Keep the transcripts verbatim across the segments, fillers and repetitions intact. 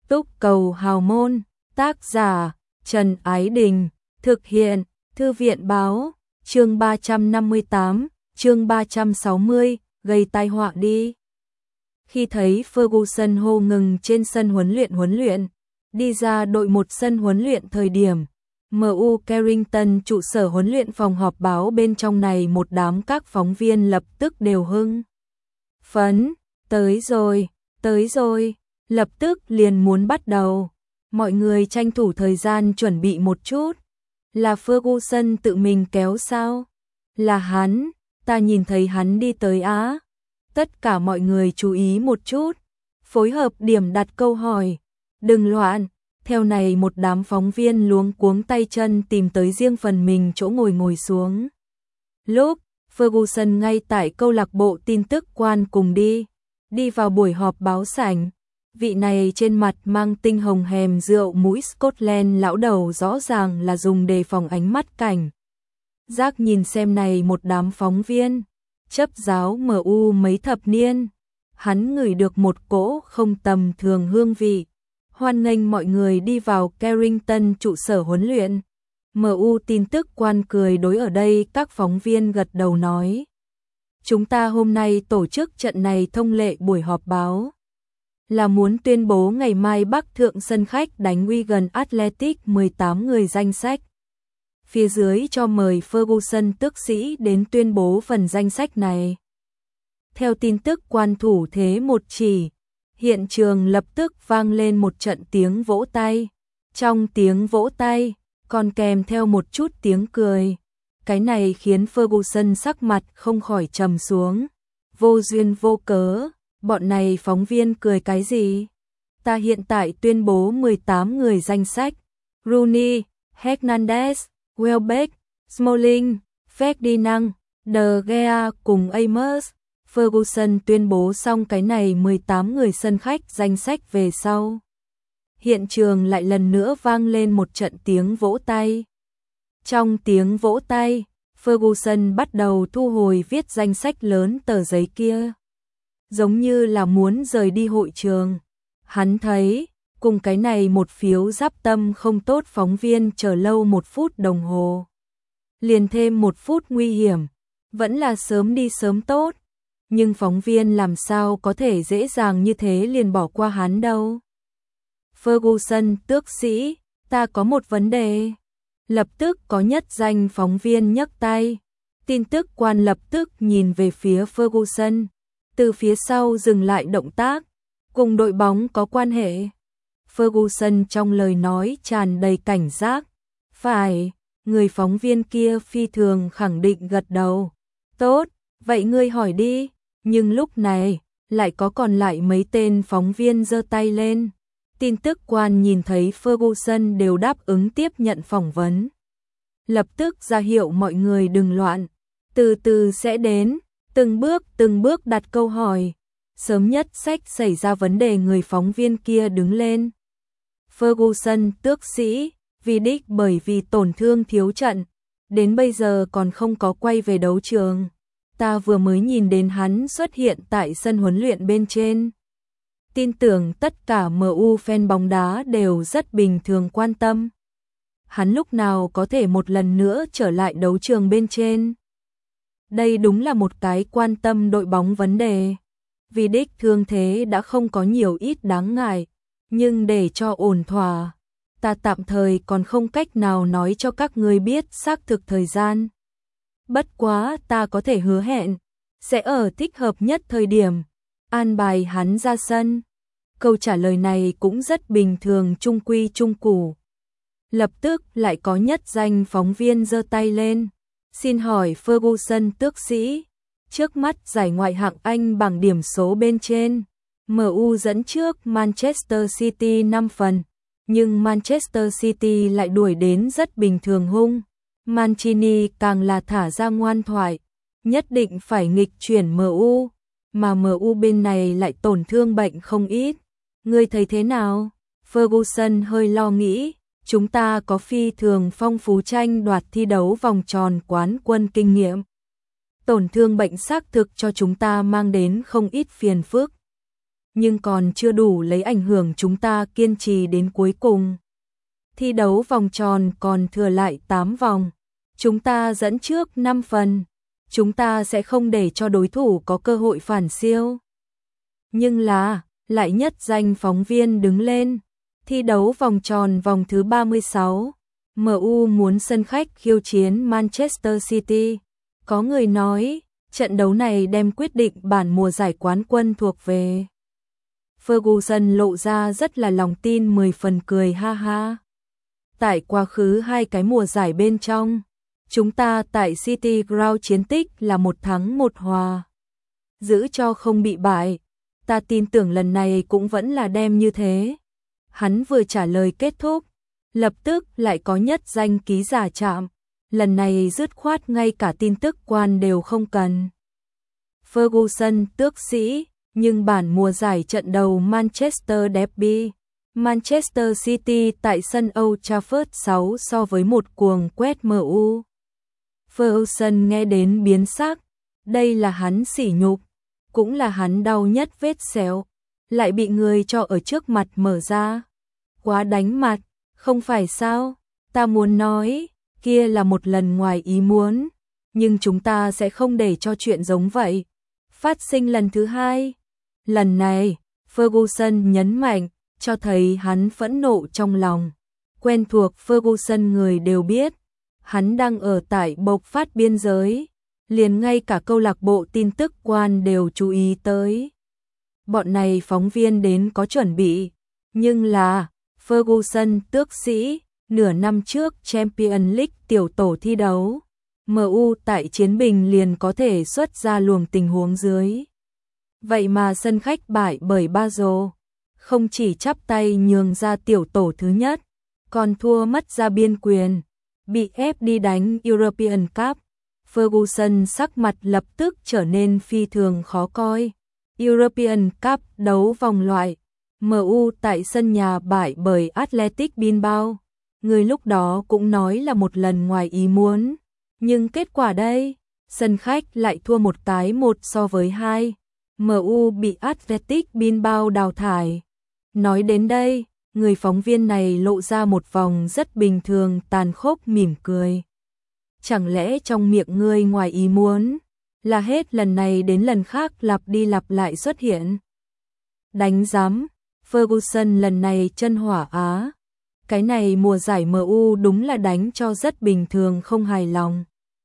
Túc cầu hào môn, tác giả, Trần Ái Đình, thực hiện, Thư viện báo, chương ba trăm năm mươi tám, chương ba trăm sáu mươi, gây tai họa đi. Khi thấy Ferguson hô ngừng trên sân huấn luyện huấn luyện, đi ra đội một sân huấn luyện thời điểm, em u Carrington trụ sở huấn luyện phòng họp báo bên trong này một đám các phóng viên lập tức đều hưng phấn, tới rồi, tới rồi, lập tức liền muốn bắt đầu. Mọi người tranh thủ thời gian chuẩn bị một chút. Là Ferguson tự mình kéo sao? Là hắn, ta nhìn thấy hắn đi tới á. Tất cả mọi người chú ý một chút, phối hợp điểm đặt câu hỏi. Đừng loạn, theo này một đám phóng viên luống cuống tay chân tìm tới riêng phần mình chỗ ngồi ngồi xuống. Lúc Ferguson ngay tại câu lạc bộ tin tức quan cùng đi, đi vào buổi họp báo sảnh. Vị này trên mặt mang tinh hồng hèm rượu mũi Scotland lão đầu rõ ràng là dùng để phòng ánh mắt cảnh. Giác nhìn xem này một đám phóng viên, chấp giáo em u mấy thập niên, hắn ngửi được một cỗ không tầm thường hương vị. Hoan nghênh mọi người đi vào Carrington trụ sở huấn luyện. em u tin tức quan cười đối ở đây các phóng viên gật đầu nói. Chúng ta hôm nay tổ chức trận này thông lệ buổi họp báo. Là muốn tuyên bố ngày mai Bắc Thượng sân khách đánh Wigan Athletic mười tám người danh sách. Phía dưới cho mời Ferguson tước sĩ đến tuyên bố phần danh sách này. Theo tin tức quan thủ thế một chỉ, hiện trường lập tức vang lên một trận tiếng vỗ tay. Trong tiếng vỗ tay, còn kèm theo một chút tiếng cười. Cái này khiến Ferguson sắc mặt không khỏi trầm xuống. Vô duyên vô cớ. Bọn này phóng viên cười cái gì? Ta hiện tại tuyên bố mười tám người danh sách. Rooney, Hernandez, Welbeck, Smalling, Ferdinand, De Gea cùng Amos. Ferguson tuyên bố xong cái này mười tám người sân khách danh sách về sau. Hiện trường lại lần nữa vang lên một trận tiếng vỗ tay. Trong tiếng vỗ tay, Ferguson bắt đầu thu hồi viết danh sách lớn tờ giấy kia. Giống như là muốn rời đi hội trường. Hắn thấy, cùng cái này một phiếu giáp tâm không tốt phóng viên chờ lâu một phút đồng hồ. Liền thêm một phút nguy hiểm, vẫn là sớm đi sớm tốt. Nhưng phóng viên làm sao có thể dễ dàng như thế liền bỏ qua hắn đâu. Ferguson tước sĩ, ta có một vấn đề. Lập tức có nhất danh phóng viên nhấc tay. Tin tức quan lập tức nhìn về phía Ferguson. Từ phía sau dừng lại động tác, cùng đội bóng có quan hệ. Ferguson trong lời nói tràn đầy cảnh giác. Phải, người phóng viên kia phi thường khẳng định gật đầu. Tốt, vậy ngươi hỏi đi. Nhưng lúc này, lại có còn lại mấy tên phóng viên giơ tay lên. Tin tức quan nhìn thấy Ferguson đều đáp ứng tiếp nhận phỏng vấn. Lập tức ra hiệu mọi người đừng loạn, từ từ sẽ đến. Từng bước từng bước đặt câu hỏi. Sớm nhất sách xảy ra vấn đề người phóng viên kia đứng lên. Ferguson tước sĩ, vì đích bởi vì tổn thương thiếu trận, đến bây giờ còn không có quay về đấu trường. Ta vừa mới nhìn đến hắn xuất hiện tại sân huấn luyện bên trên. Tin tưởng tất cả em u fan bóng đá đều rất bình thường quan tâm. Hắn lúc nào có thể một lần nữa trở lại đấu trường bên trên. Đây đúng là một cái quan tâm đội bóng vấn đề. Vì đích thương thế đã không có nhiều ít đáng ngại, nhưng để cho ổn thỏa, ta tạm thời còn không cách nào nói cho các người biết xác thực thời gian. Bất quá ta có thể hứa hẹn, sẽ ở thích hợp nhất thời điểm, an bài hắn ra sân. Câu trả lời này cũng rất bình thường trung quy trung củ. Lập tức lại có nhất danh phóng viên giơ tay lên. Xin hỏi Ferguson tước sĩ, trước mắt giải ngoại hạng Anh bảng điểm số bên trên, em u dẫn trước Manchester City năm phần, nhưng Manchester City lại đuổi đến rất bình thường hung. Mancini càng là thả ra ngoan thoại, nhất định phải nghịch chuyển em u, mà em u bên này lại tổn thương bệnh không ít. Ngươi thấy thế nào? Ferguson hơi lo nghĩ. Chúng ta có phi thường phong phú tranh đoạt thi đấu vòng tròn quán quân kinh nghiệm. Tổn thương bệnh xác thực cho chúng ta mang đến không ít phiền phức. nhưng còn chưa đủ lấy ảnh hưởng chúng ta kiên trì đến cuối cùng. Thi đấu vòng tròn còn thừa lại tám vòng. Chúng ta dẫn trước năm phần. Chúng ta sẽ không để cho đối thủ có cơ hội phản siêu. Nhưng là, lại nhất danh phóng viên đứng lên. Thi đấu vòng tròn vòng thứ ba mươi sáu. em u muốn sân khách khiêu chiến Manchester City. Có người nói, trận đấu này đem quyết định bản mùa giải quán quân thuộc về. Ferguson lộ ra rất là lòng tin mười phần cười ha ha. Tại quá khứ hai cái mùa giải bên trong, chúng ta tại City Ground chiến tích là một thắng một hòa. Giữ cho không bị bại, ta tin tưởng lần này cũng vẫn là đem như thế. Hắn vừa trả lời kết thúc, lập tức lại có nhất danh ký giả chạm. Lần này dứt khoát ngay cả tin tức quan đều không cần. Ferguson tước sĩ, nhưng bản mùa giải trận đầu Manchester Derby, Manchester City tại sân Old Trafford sáu so với một cuồng quét em u. Ferguson nghe đến biến sắc, đây là hắn sỉ nhục, cũng là hắn đau nhất vết sẹo, lại bị người cho ở trước mặt mở ra. Quá đánh mặt, không phải sao, ta muốn nói, kia là một lần ngoài ý muốn, nhưng chúng ta sẽ không để cho chuyện giống vậy phát sinh lần thứ hai. Lần này, Ferguson nhấn mạnh, cho thấy hắn phẫn nộ trong lòng. Quen thuộc Ferguson người đều biết, hắn đang ở tại bộc phát biên giới, liền ngay cả câu lạc bộ tin tức quan đều chú ý tới. Bọn này phóng viên đến có chuẩn bị, nhưng là, Ferguson tước sĩ, nửa năm trước Champions League tiểu tổ thi đấu, em u tại Chiến Bình liền có thể xuất ra luồng tình huống dưới. Vậy mà sân khách bại bởi Basel, không chỉ chắp tay nhường ra tiểu tổ thứ nhất, còn thua mất ra biên quyền, bị ép đi đánh European Cup. Ferguson sắc mặt lập tức trở nên phi thường khó coi. European Cup đấu vòng loại, em u tại sân nhà bại bởi Athletic Bilbao. Người lúc đó cũng nói là một lần ngoài ý muốn, nhưng kết quả đây, sân khách lại thua một cái một so với hai. em u bị Athletic Bilbao đào thải. Nói đến đây, người phóng viên này lộ ra một vòng rất bình thường tàn khốc mỉm cười. Chẳng lẽ trong miệng ngươi ngoài ý muốn, là hết lần này đến lần khác lặp đi lặp lại xuất hiện? Đánh giám, Ferguson lần này chân hỏa á. Cái này mùa giải em u đúng là đánh cho rất bình thường không hài lòng.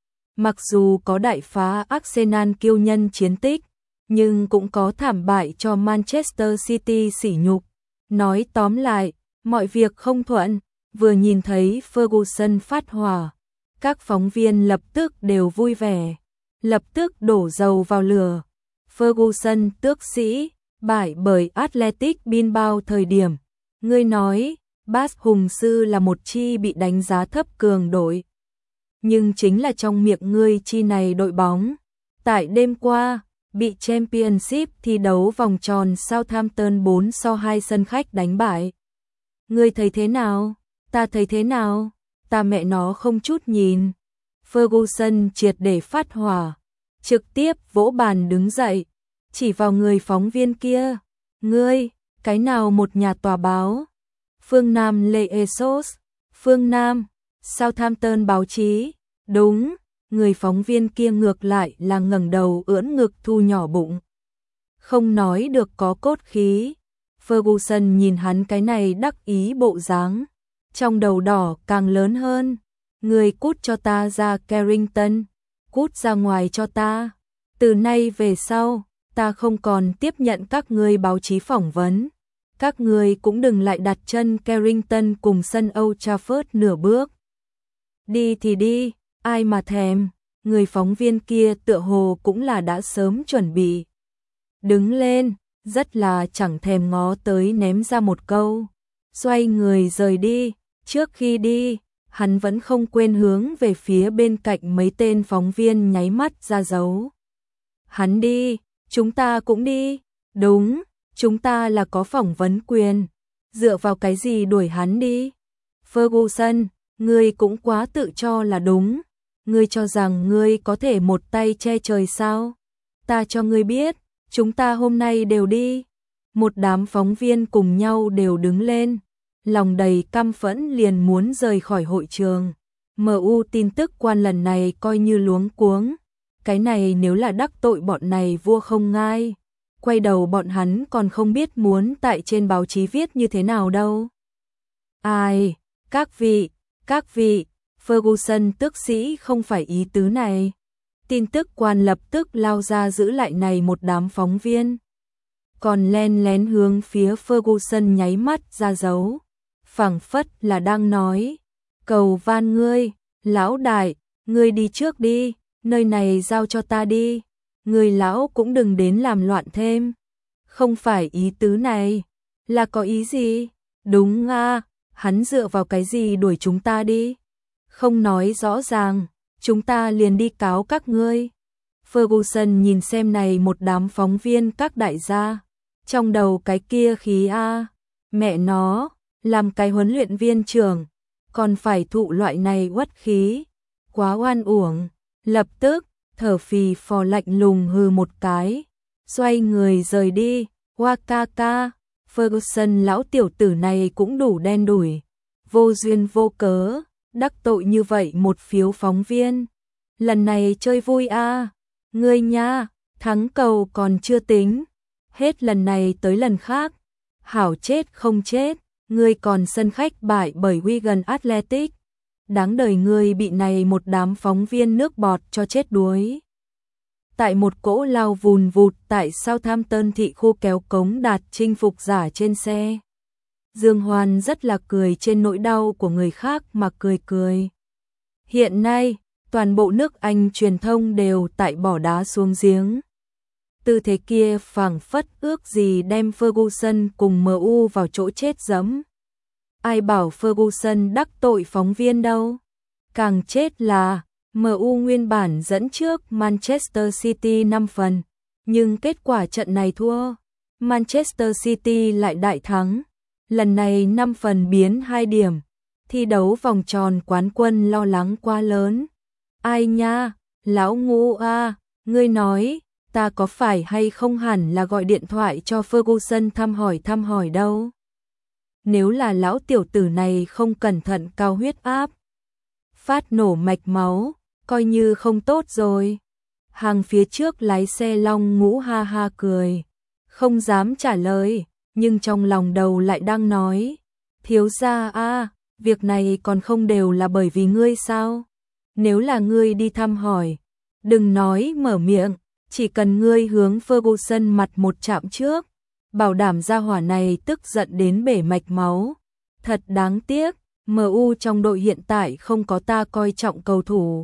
Mặc dù có đại phá Arsenal kiêu nhân chiến tích, nhưng cũng có thảm bại cho Manchester City sỉ nhục. Nói tóm lại, mọi việc không thuận, vừa nhìn thấy Ferguson phát hỏa, các phóng viên lập tức đều vui vẻ, lập tức đổ dầu vào lửa. Ferguson tước sĩ, bại bởi Athletic Bilbao thời điểm, ngươi nói, Bas Hùng Sư là một chi bị đánh giá thấp cường đội. Nhưng chính là trong miệng ngươi chi này đội bóng, tại đêm qua, bị Championship thi đấu vòng tròn Southampton bốn so hai sân khách đánh bại. Ngươi thấy thế nào? Ta thấy thế nào? Ta mẹ nó không chút nhìn. Ferguson triệt để phát hỏa, trực tiếp vỗ bàn đứng dậy, chỉ vào người phóng viên kia. Ngươi, cái nào một nhà tòa báo? Phương Nam Lê Esos, Phương Nam, Southampton báo chí, đúng, người phóng viên kia ngược lại là ngẩng đầu ưỡn ngực thu nhỏ bụng. Không nói được có cốt khí, Ferguson nhìn hắn cái này đắc ý bộ dáng, trong đầu đỏ càng lớn hơn. Người cút cho ta ra Carrington, cút ra ngoài cho ta, từ nay về sau, ta không còn tiếp nhận các ngươi báo chí phỏng vấn. Các người cũng đừng lại đặt chân Carrington cùng sân Old Trafford nửa bước. Đi thì đi, ai mà thèm, người phóng viên kia tựa hồ cũng là đã sớm chuẩn bị. Đứng lên, rất là chẳng thèm ngó tới ném ra một câu. Xoay người rời đi, trước khi đi, hắn vẫn không quên hướng về phía bên cạnh mấy tên phóng viên nháy mắt ra dấu. Hắn đi, chúng ta cũng đi, đúng. Chúng ta là có phỏng vấn quyền, dựa vào cái gì đuổi hắn đi? Ferguson, ngươi cũng quá tự cho là đúng, ngươi cho rằng ngươi có thể một tay che trời sao? Ta cho ngươi biết, chúng ta hôm nay đều đi. Một đám phóng viên cùng nhau đều đứng lên, lòng đầy căm phẫn liền muốn rời khỏi hội trường. em u tin tức quan lần này coi như luống cuống. Cái này nếu là đắc tội bọn này vua không ngai. Quay đầu bọn hắn còn không biết muốn tại trên báo chí viết như thế nào đâu. Ai, các vị, các vị, Ferguson tước sĩ không phải ý tứ này. Tin tức quan lập tức lao ra giữ lại này một đám phóng viên. Còn len lén hướng phía Ferguson nháy mắt ra dấu. Phảng phất là đang nói, cầu van ngươi, lão đại, ngươi đi trước đi, nơi này giao cho ta đi. Người lão cũng đừng đến làm loạn thêm. Không phải ý tứ này, là có ý gì? Đúng à, hắn dựa vào cái gì đuổi chúng ta đi? Không nói rõ ràng, chúng ta liền đi cáo các ngươi. Ferguson nhìn xem này một đám phóng viên các đại gia, trong đầu cái kia khí a, mẹ nó, làm cái huấn luyện viên trưởng, còn phải thụ loại này uất khí, quá oan uổng. Lập tức thở phì phò lạnh lùng hừ một cái, xoay người rời đi. Wakaka, Ferguson lão tiểu tử này cũng đủ đen đủi, vô duyên vô cớ, đắc tội như vậy một phiếu phóng viên. Lần này chơi vui a, à. Ngươi nha, thắng cầu còn chưa tính, hết lần này tới lần khác, hảo chết không chết, ngươi còn sân khách bại bởi Wigan Athletic. Đáng đời ngươi bị này một đám phóng viên nước bọt cho chết đuối. Tại một cỗ lao vùn vụt tại Southampton thị khu kéo cống đạt chinh phục giả trên xe. Dương Hoan rất là cười trên nỗi đau của người khác mà cười cười. Hiện nay, toàn bộ nước Anh truyền thông đều tại bỏ đá xuống giếng. Tư thế kia phảng phất ước gì đem Ferguson cùng em u vào chỗ chết dẫm. Ai bảo Ferguson đắc tội phóng viên đâu. Càng chết là em u nguyên bản dẫn trước Manchester City năm phần, nhưng kết quả trận này thua. Manchester City lại đại thắng, lần này năm phần biến hai điểm. Thi đấu vòng tròn quán quân lo lắng quá lớn. Ai nha, lão ngu a, ngươi nói, ta có phải hay không hẳn là gọi điện thoại cho Ferguson thăm hỏi thăm hỏi đâu. Nếu là lão tiểu tử này không cẩn thận cao huyết áp, phát nổ mạch máu, coi như không tốt rồi. Hàng phía trước lái xe Long Ngũ ha ha cười, không dám trả lời, nhưng trong lòng đầu lại đang nói, thiếu gia a, việc này còn không đều là bởi vì ngươi sao? Nếu là ngươi đi thăm hỏi, đừng nói mở miệng, chỉ cần ngươi hướng Ferguson mặt một chạm trước, bảo đảm gia hỏa này tức giận đến bể mạch máu. Thật đáng tiếc, em u trong đội hiện tại không có ta coi trọng cầu thủ.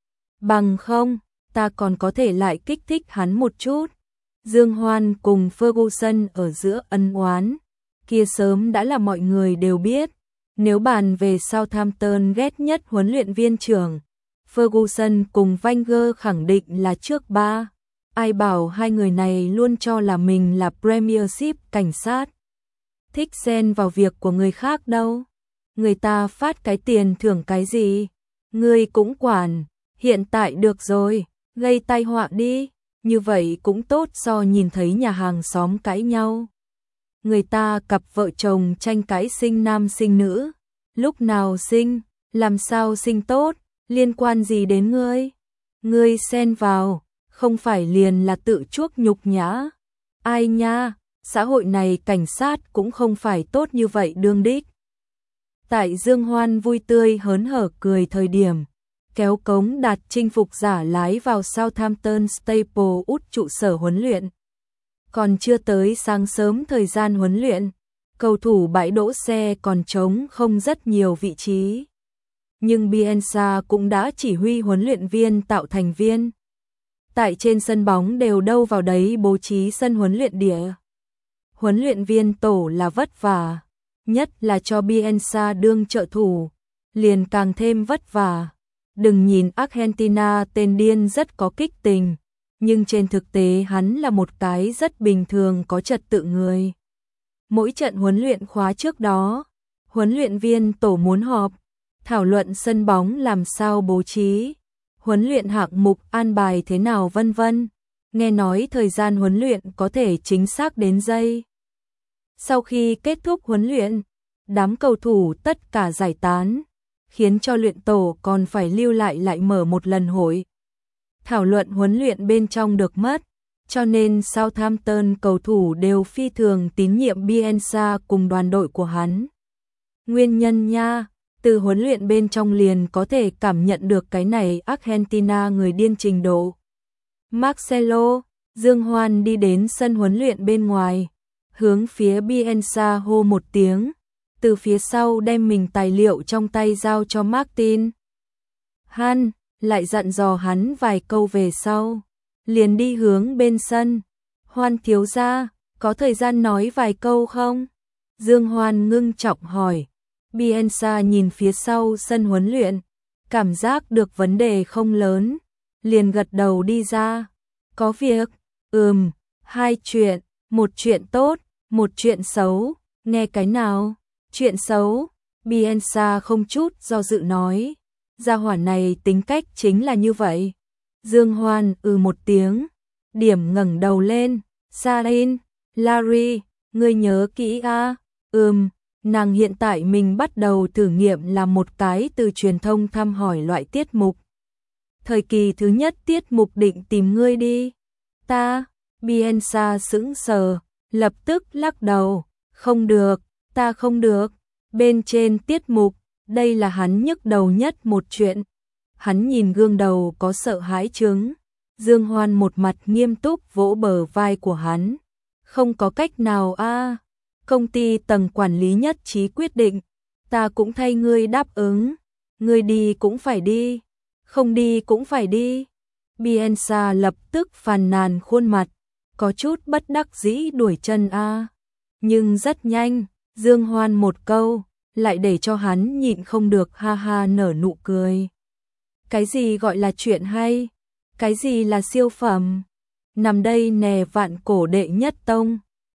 Bằng không, ta còn có thể lại kích thích hắn một chút. Dương Hoan cùng Ferguson ở giữa ân oán, kia sớm đã là mọi người đều biết. Nếu bàn về Southampton ghét nhất huấn luyện viên trưởng, Ferguson cùng Wenger khẳng định là trước ba. Ai bảo hai người này luôn cho là mình là Premiership cảnh sát, thích xen vào việc của người khác đâu. Người ta phát cái tiền thưởng cái gì, ngươi cũng quản. Hiện tại được rồi, gây tai họa đi, như vậy cũng tốt so nhìn thấy nhà hàng xóm cãi nhau. Người ta cặp vợ chồng tranh cãi sinh nam sinh nữ, lúc nào sinh, làm sao sinh tốt, liên quan gì đến ngươi? Ngươi xen vào, không phải liền là tự chuốc nhục nhã. Ai nha, xã hội này cảnh sát cũng không phải tốt như vậy đương đích. Tại Dương Hoan vui tươi hớn hở cười thời điểm, kéo cống đạt chinh phục giả lái vào Southampton Staplewood trụ sở huấn luyện. Còn chưa tới sáng sớm thời gian huấn luyện, cầu thủ bãi đỗ xe còn trống không rất nhiều vị trí. Nhưng Bielsa cũng đã chỉ huy huấn luyện viên tạo thành viên. Tại trên sân bóng đều đâu vào đấy bố trí sân huấn luyện địa. Huấn luyện viên tổ là vất vả, nhất là cho Bielsa đương trợ thủ, liền càng thêm vất vả. Đừng nhìn Argentina tên điên rất có kích tình, nhưng trên thực tế hắn là một cái rất bình thường có trật tự người. Mỗi trận huấn luyện khóa trước đó, huấn luyện viên tổ muốn họp, thảo luận sân bóng làm sao bố trí, huấn luyện hạng mục an bài thế nào vân vân. Nghe nói thời gian huấn luyện có thể chính xác đến giây. Sau khi kết thúc huấn luyện, đám cầu thủ tất cả giải tán, khiến cho luyện tổ còn phải lưu lại lại mở một lần hội. Thảo luận huấn luyện bên trong được mất, cho nên Southampton cầu thủ đều phi thường tín nhiệm Bielsa cùng đoàn đội của hắn. Nguyên nhân nha, từ huấn luyện bên trong liền có thể cảm nhận được cái này Argentina người điên trình độ. Marcelo, Dương Hoan đi đến sân huấn luyện bên ngoài, hướng phía Bielsa hô một tiếng, từ phía sau đem mình tài liệu trong tay giao cho Martin. Han lại dặn dò hắn vài câu về sau, liền đi hướng bên sân. Hoan thiếu gia, có thời gian nói vài câu không? Dương Hoan ngưng trọng hỏi. Bielsa nhìn phía sau sân huấn luyện, cảm giác được vấn đề không lớn, liền gật đầu đi ra. Có việc, ừm, hai chuyện, một chuyện tốt, một chuyện xấu, nghe cái nào? Chuyện xấu, Bielsa không chút do dự nói, gia hỏa này tính cách chính là như vậy. Dương Hoan ừ một tiếng, điểm ngẩng đầu lên, Sarin, Larry, ngươi nhớ kỹ a? Ừm, nàng hiện tại mình bắt đầu thử nghiệm làm một cái từ truyền thông thăm hỏi loại tiết mục. Thời kỳ thứ nhất tiết mục định tìm ngươi đi. Ta, Bielsa sững sờ, lập tức lắc đầu, không được, ta không được. Bên trên tiết mục, đây là hắn nhức đầu nhất một chuyện. Hắn nhìn gương đầu có sợ hãi chứng. Dương Hoan một mặt nghiêm túc vỗ bờ vai của hắn. Không có cách nào a, công ty tầng quản lý nhất trí quyết định, ta cũng thay ngươi đáp ứng. Ngươi đi cũng phải đi, không đi cũng phải đi. Bielsa lập tức phàn nàn khuôn mặt, có chút bất đắc dĩ đuổi chân a. Nhưng rất nhanh, Dương Hoan một câu, lại để cho hắn nhịn không được ha ha nở nụ cười. Cái gì gọi là chuyện hay? Cái gì là siêu phẩm? Nằm đây nè vạn cổ đệ nhất tông.